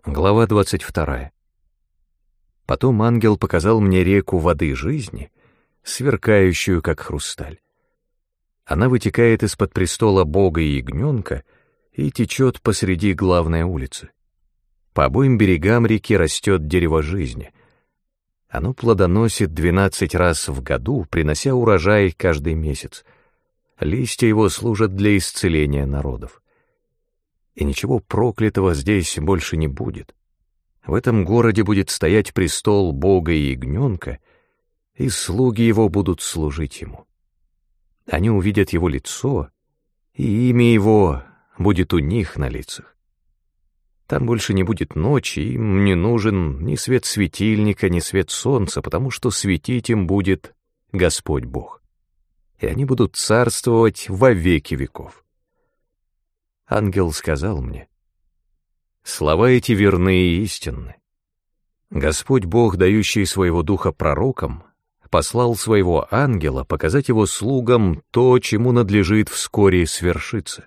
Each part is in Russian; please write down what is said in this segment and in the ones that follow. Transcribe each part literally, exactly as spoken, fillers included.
Глава двадцать вторая. Потом ангел показал мне реку воды жизни, сверкающую, как хрусталь. Она вытекает из-под престола Бога и ягненка и течет посреди главной улицы. По обоим берегам реки растет дерево жизни. Оно плодоносит двенадцать раз в году, принося урожай каждый месяц. Листья его служат для исцеления народов. И ничего проклятого здесь больше не будет. В этом городе будет стоять престол Бога и ягненка, и слуги его будут служить ему. Они увидят его лицо, и имя его будет у них на лицах. Там больше не будет ночи, им не нужен ни свет светильника, ни свет солнца, потому что светить им будет Господь Бог. И они будут царствовать во веки веков. Ангел сказал мне: слова эти верны и истинны. Господь Бог, дающий своего духа пророкам, послал своего ангела показать его слугам то, чему надлежит вскоре свершиться.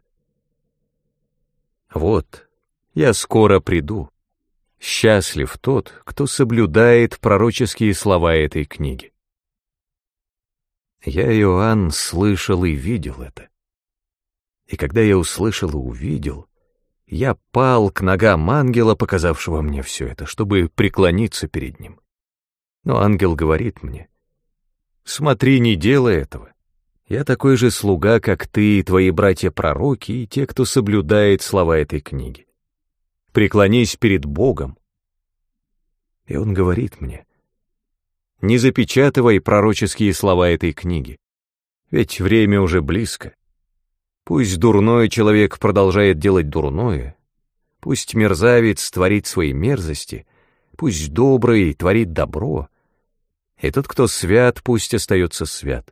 Вот, я скоро приду. Счастлив тот, кто соблюдает пророческие слова этой книги. Я, Иоанн, слышал и видел это. И когда я услышал и увидел, я пал к ногам ангела, показавшего мне все это, чтобы преклониться перед ним. Но ангел говорит мне: смотри, не делай этого. Я такой же слуга, как ты и твои братья-пророки, и те, кто соблюдает слова этой книги. Преклонись перед Богом. И он говорит мне: не запечатывай пророческие слова этой книги, ведь время уже близко. Пусть дурной человек продолжает делать дурное, пусть мерзавец творит свои мерзости, пусть добрый творит добро, и тот, кто свят, пусть остается свят.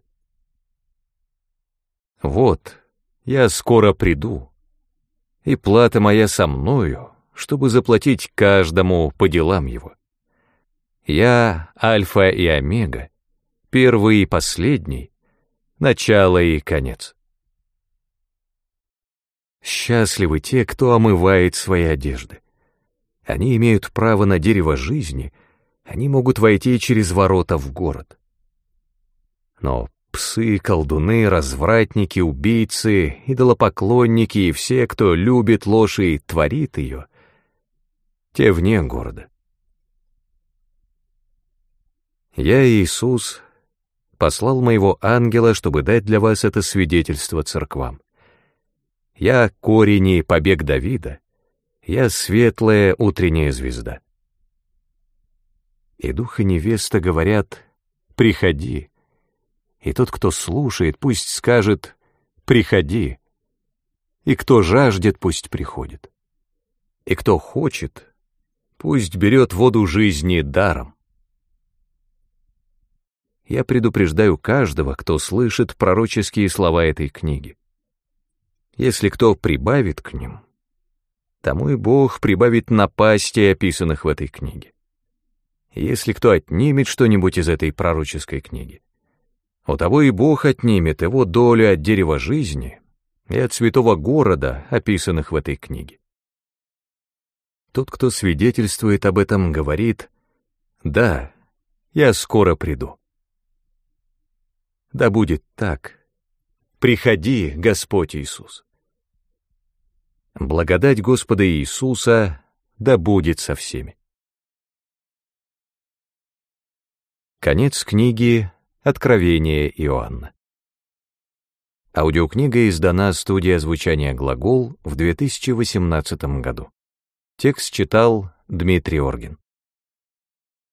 Вот, я скоро приду, и плата моя со мною, чтобы заплатить каждому по делам его. Я Альфа и Омега, первый и последний, начало и конец. Счастливы те, кто омывает свои одежды. Они имеют право на дерево жизни, они могут войти через ворота в город. Но псы, колдуны, развратники, убийцы, идолопоклонники и все, кто любит ложь и творит ее, те вне города. Я, Иисус, послал моего ангела, чтобы дать для вас это свидетельство церквам. Я корень и побег Давида, я светлая утренняя звезда. И дух и невеста говорят: приходи. И тот, кто слушает, пусть скажет: приходи. И кто жаждет, пусть приходит. И кто хочет, пусть берет воду жизни даром. Я предупреждаю каждого, кто слышит пророческие слова этой книги. Если кто прибавит к ним, тому и Бог прибавит напастей, описанных в этой книге. Если кто отнимет что-нибудь из этой пророческой книги, у того и Бог отнимет его долю от дерева жизни и от святого города, описанных в этой книге. Тот, кто свидетельствует об этом, говорит: да, я скоро приду. Да будет так. Приходи, Господь Иисус. Благодать Господа Иисуса да будет со всеми. Конец книги «Откровение Иоанна». Аудиокнига издана студией озвучания «Глагол» в две тысячи восемнадцатом году. Текст читал Дмитрий Оргин.